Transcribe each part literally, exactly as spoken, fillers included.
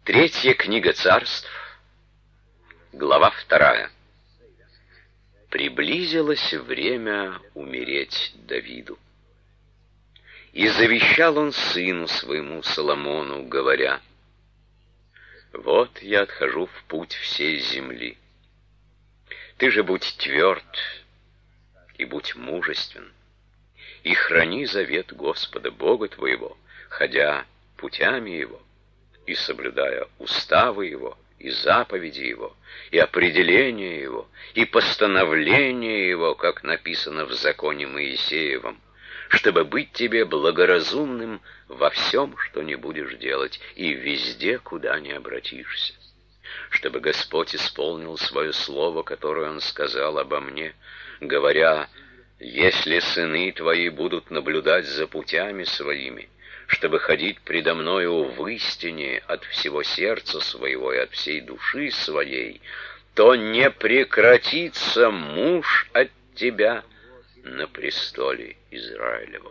Третья книга Царств, глава вторая. Приблизилось время умереть Давиду. И завещал он сыну своему Соломону, говоря: «Вот я отхожу в путь всей земли. Ты же будь тверд и будь мужествен, и храни завет Господа Бога твоего, ходя путями Его, и соблюдая уставы Его, и заповеди Его, и определения Его, и постановления Его, как написано в законе Моисеевом, чтобы быть тебе благоразумным во всем, что не будешь делать, и везде, куда не обратишься. Чтобы Господь исполнил свое слово, которое Он сказал обо мне, говоря: если сыны твои будут наблюдать за путями своими, чтобы ходить предо мною в истине от всего сердца своего и от всей души своей, то не прекратится муж от тебя на престоле Израилевом.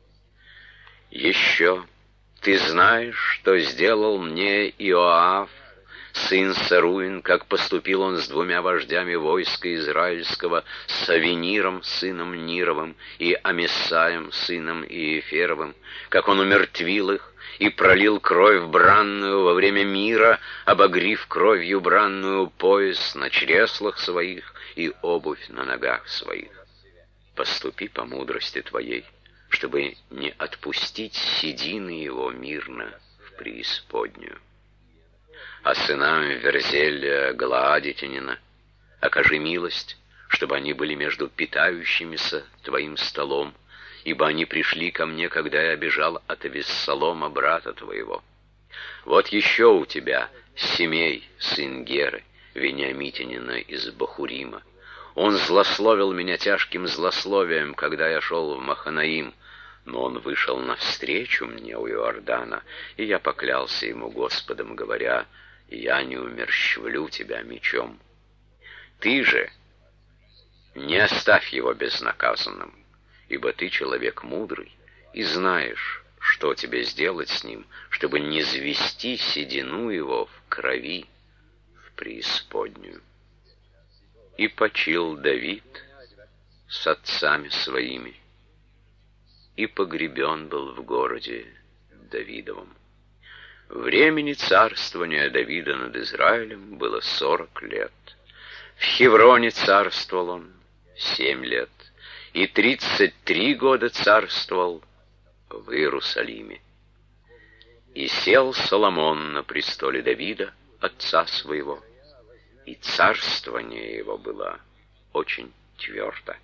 Еще ты знаешь, что сделал мне Иоав, сын Саруин, как поступил он с двумя вождями войска израильского, с Авениром, сыном Нировым, и Амисаем, сыном Иеферовым, как он умертвил их и пролил кровь бранную во время мира, обогрив кровью бранную пояс на чреслах своих и обувь на ногах своих. Поступи по мудрости твоей, чтобы не отпустить седины его мирно в преисподнюю. А сынам Верзеля, Галаадитянина окажи милость, чтобы они были между питающимися твоим столом, ибо они пришли ко мне, когда я бежал от Авессалома, брата твоего. Вот еще у тебя Семей, сын Геры, Вениамитянина из Бахурима. Он злословил меня тяжким злословием, когда я шел в Маханаим, но он вышел навстречу мне у Иордана, и я поклялся ему Господом, говоря: я не умерщвлю тебя мечом. Ты же не оставь его безнаказанным, ибо ты человек мудрый и знаешь, что тебе сделать с ним, чтобы не звести седину его в крови в преисподнюю. И почил Давид с отцами своими, и погребен был в городе Давидовом. Времени царствования Давида над Израилем было сорок лет. В Хевроне царствовал он семь лет, и тридцать три года царствовал в Иерусалиме. И сел Соломон на престоле Давида, отца своего, и царствование его было очень твердо.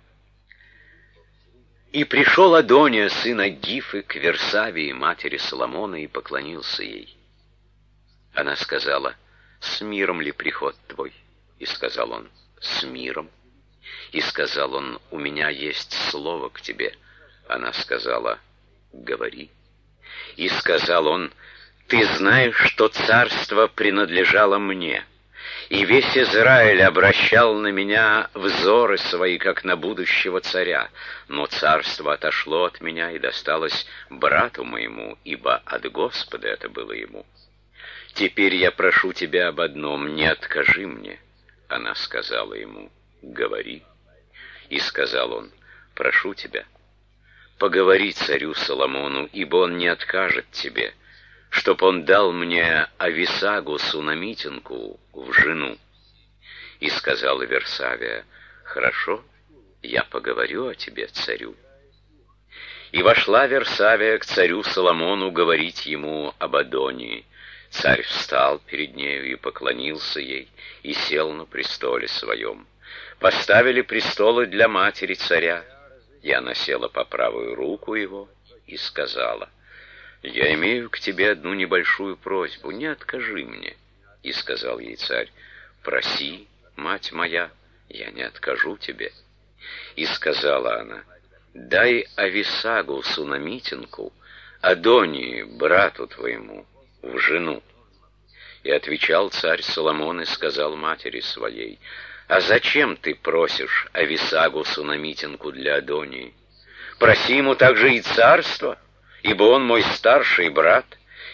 И пришел Адония, сын Агифы, к Версавии, матери Соломона, и поклонился ей. Она сказала: «С миром ли приход твой?» И сказал он: «С миром». И сказал он: «У меня есть слово к тебе». Она сказала: «Говори». И сказал он: «Ты знаешь, что царство принадлежало мне, и весь Израиль обращал на меня взоры свои, как на будущего царя, но царство отошло от меня и досталось брату моему, ибо от Господа это было ему. Теперь я прошу тебя об одном: не откажи мне». Она сказала ему: «Говори». И сказал он: «Прошу тебя, поговори царю Соломону, ибо он не откажет тебе, чтоб он дал мне Ависагу сунамитянку в жену». И сказала Версавия: «Хорошо, я поговорю о тебе царю». И вошла Версавия к царю Соломону говорить ему об Адонии. Царь встал перед нею и поклонился ей, и сел на престоле своем. Поставили престолы для матери царя, и она села по правую руку его и сказала: «Я имею к тебе одну небольшую просьбу, не откажи мне». И сказал ей царь: «Проси, мать моя, я не откажу тебе». И сказала она: «Дай Ависагу сунамитянку Адонии, брату твоему, в жену». И отвечал царь Соломон и сказал матери своей: «А зачем ты просишь Ависагу сунамитянку для Адонии? Проси ему также и царство, ибо он мой старший брат,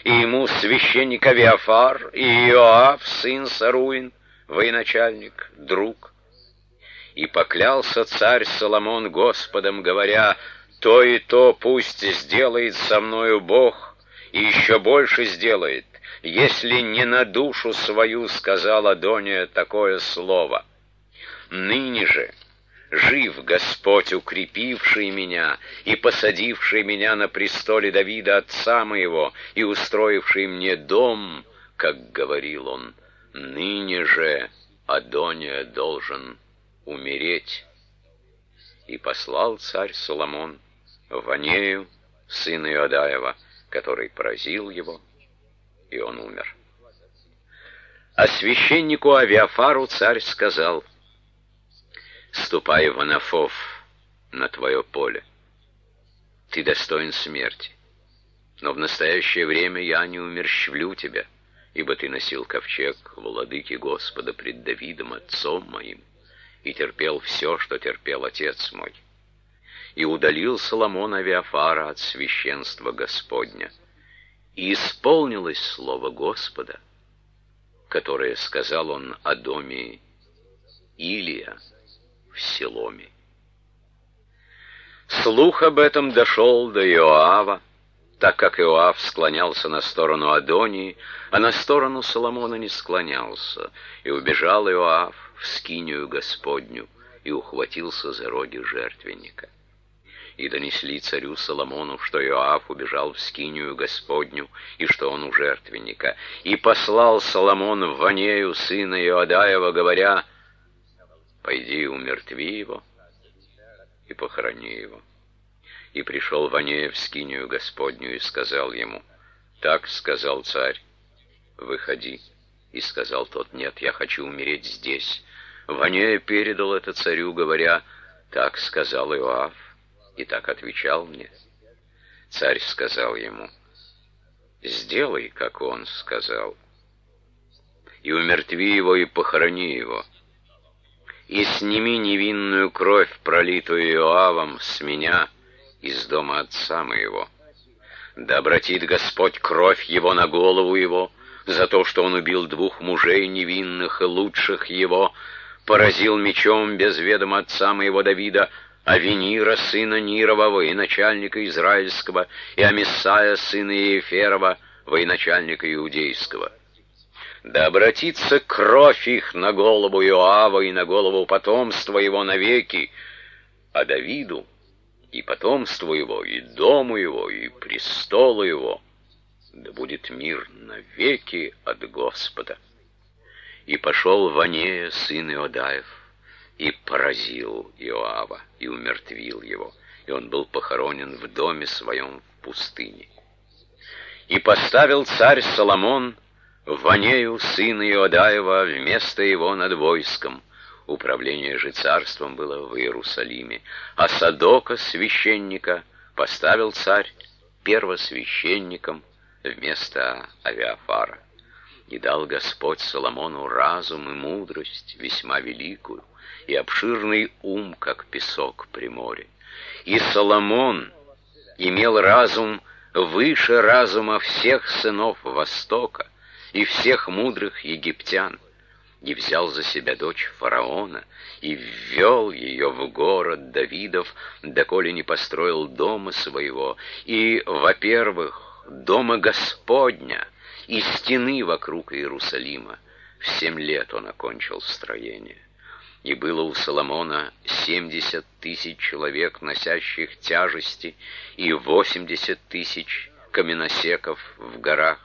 и ему священник Авиафар, и Иоав, сын Саруин, военачальник, друг. И поклялся царь Соломон Господом, говоря: то и то пусть сделает со мною Бог, и еще больше сделает, если не на душу свою сказал Адония такое слово. Ныне же жив Господь, укрепивший меня и посадивший меня на престоле Давида, отца моего, и устроивший мне дом, как говорил он, ныне же Адония должен умереть. И послал царь Соломон Ванею, сына Иодаева, который поразил его, и он умер. А священнику Авиафару царь сказал: ступай в Анафов, на твое поле. Ты достоин смерти, но в настоящее время я не умерщвлю тебя, ибо ты носил ковчег владыки Господа пред Давидом, отцом моим, и терпел все, что терпел отец мой. И удалил Соломон Авиафара от священства Господня. И исполнилось слово Господа, которое сказал он о доме Илия в Силоме. Слух об этом дошел до Иоава, так как Иоав склонялся на сторону Адонии, а на сторону Соломона не склонялся, и убежал Иоав в скинию Господню и ухватился за роги жертвенника. И донесли царю Соломону, что Иоав убежал в скинию Господню, и что он у жертвенника. И послал Соломон в Ванею, сына Иодаева, говоря: пойди умертви его и похорони его. И пришел Ванея в скинию Господню и сказал ему: так сказал царь, выходи. И сказал тот: нет, я хочу умереть здесь. Ванея передал это царю, говоря: так сказал Иоав, и так отвечал мне. Царь сказал ему: сделай, как он сказал, и умертви его и похорони его, и сними невинную кровь, пролитую Иоавом, с меня из дома отца моего. Да обратит Господь кровь его на голову его за то, что он убил двух мужей невинных и лучших его, поразил мечом без ведома отца моего Давида Авенира, сына Нирова, военачальника израильского, и Амисая, сына Еферова, военачальника иудейского. Да обратится кровь их на голову Иоава и на голову потомства его навеки, а Давиду и потомству его, и дому его, и престолу его да будет мир навеки от Господа. И пошел Ванея, сын Иодаев, и поразил Иоава, и умертвил его, и он был похоронен в доме своем в пустыне. И поставил царь Соломон Ванею, сына Иодаева, вместо его над войском. Управление же царством было в Иерусалиме. А Садока, священника, поставил царь первосвященником вместо Авиафара. И дал Господь Соломону разум и мудрость весьма великую, и обширный ум, как песок при море. И Соломон имел разум выше разума всех сынов Востока и всех мудрых египтян, и взял за себя дочь фараона, и ввел ее в город Давидов, доколе не построил дома своего, и, во-первых, дома Господня, и стены вокруг Иерусалима. В семь лет он окончил строение. И было у Соломона семьдесят тысяч человек, носящих тяжести, и восемьдесят тысяч каменосеков в горах.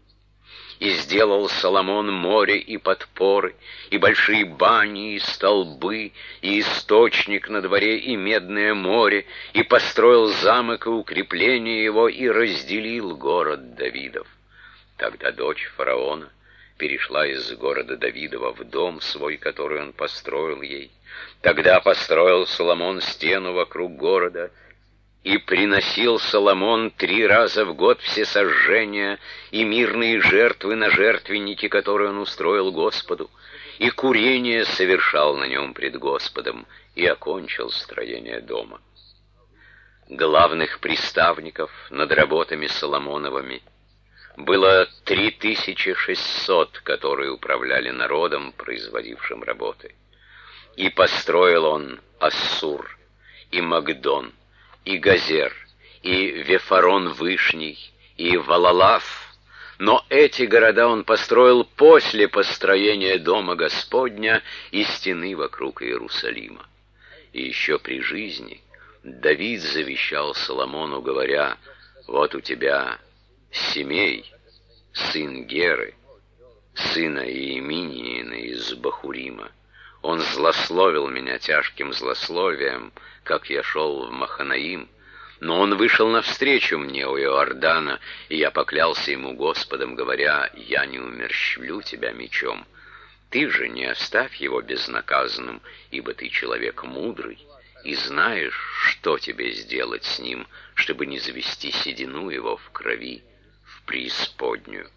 И сделал Соломон море и подпоры, и большие бани, и столбы, и источник на дворе, и медное море, и построил замок и укрепление его, и разделил город Давидов. Тогда дочь фараона перешла из города Давидова в дом свой, который он построил ей. Тогда построил Соломон стену вокруг города, и приносил Соломон три раза в год всесожжения и мирные жертвы на жертвенники, которые он устроил Господу, и курение совершал на нем пред Господом, и окончил строение дома. Главных приставников над работами Соломоновыми было три тысячи шестьсот, которые управляли народом, производившим работы. И построил он Ассур, и Магдон, и Газер, и Вефарон Вышний, и Валалав. Но эти города он построил после построения Дома Господня и стены вокруг Иерусалима. И еще при жизни Давид завещал Соломону, говоря: «Вот у тебя Семей, сын Геры, сына Иеминиина из Бахурима. Он злословил меня тяжким злословием, как я шел в Маханаим, но он вышел навстречу мне у Иордана, и я поклялся ему Господом, говоря: я не умерщвлю тебя мечом. Ты же не оставь его безнаказанным, ибо ты человек мудрый, и знаешь, что тебе сделать с ним, чтобы не завести седину его в крови в преисподнюю».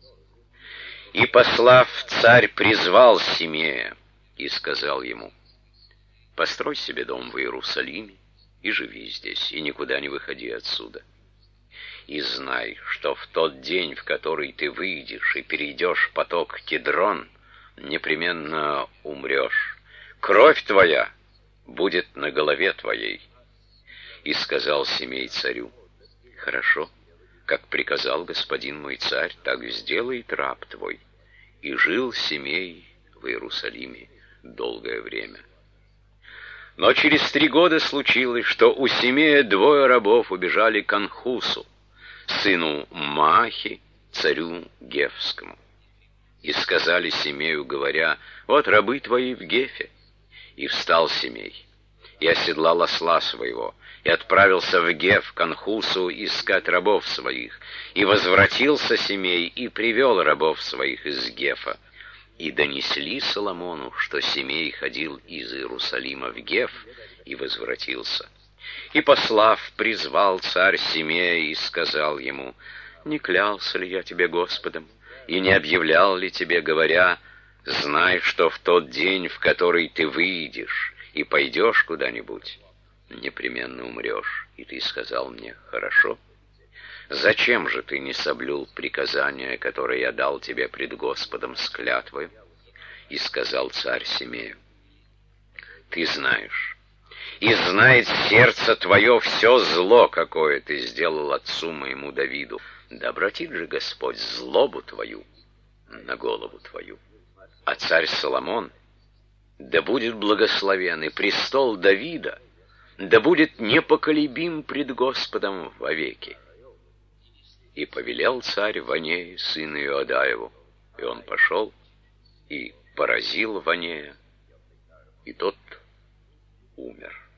И, послав, царь призвал Семея и сказал ему: «Построй себе дом в Иерусалиме и живи здесь, и никуда не выходи отсюда. И знай, что в тот день, в который ты выйдешь и перейдешь поток Кедрон, непременно умрешь. Кровь твоя будет на голове твоей». И сказал Семей царю: «Хорошо, как приказал господин мой царь, так сделает раб твой». И жил Семей в Иерусалиме долгое время. Но через три года случилось, что у Семея двое рабов убежали к Анхусу, сыну Маахи, царю Гефскому. И сказали Семею, говоря: «Вот рабы твои в Гефе». И встал Семей, и оседлал осла своего, и отправился в Геф к Анхусу искать рабов своих. И возвратился Семей, и привел рабов своих из Гефа. И донесли Соломону, что Семей ходил из Иерусалима в Геф и возвратился. И, послав, призвал царь Семея и сказал ему: «Не клялся ли я тебе Господом, и не объявлял ли тебе, говоря: знай, что в тот день, в который ты выйдешь и пойдешь куда-нибудь, непременно умрешь?» И ты сказал мне: «Хорошо. Зачем же ты не соблюл приказание, которое я дал тебе пред Господом с клятвой?» И сказал царь Семею: «Ты знаешь, и знает сердце твое все зло, какое ты сделал отцу моему Давиду. Да обратит же Господь злобу твою на голову твою. А царь Соломон, да будет благословен, и престол Давида, да будет непоколебим пред Господом вовеки». И повелел царь Ванее, сыну Иоадаеву, и он пошел и поразил Ванея, и тот умер.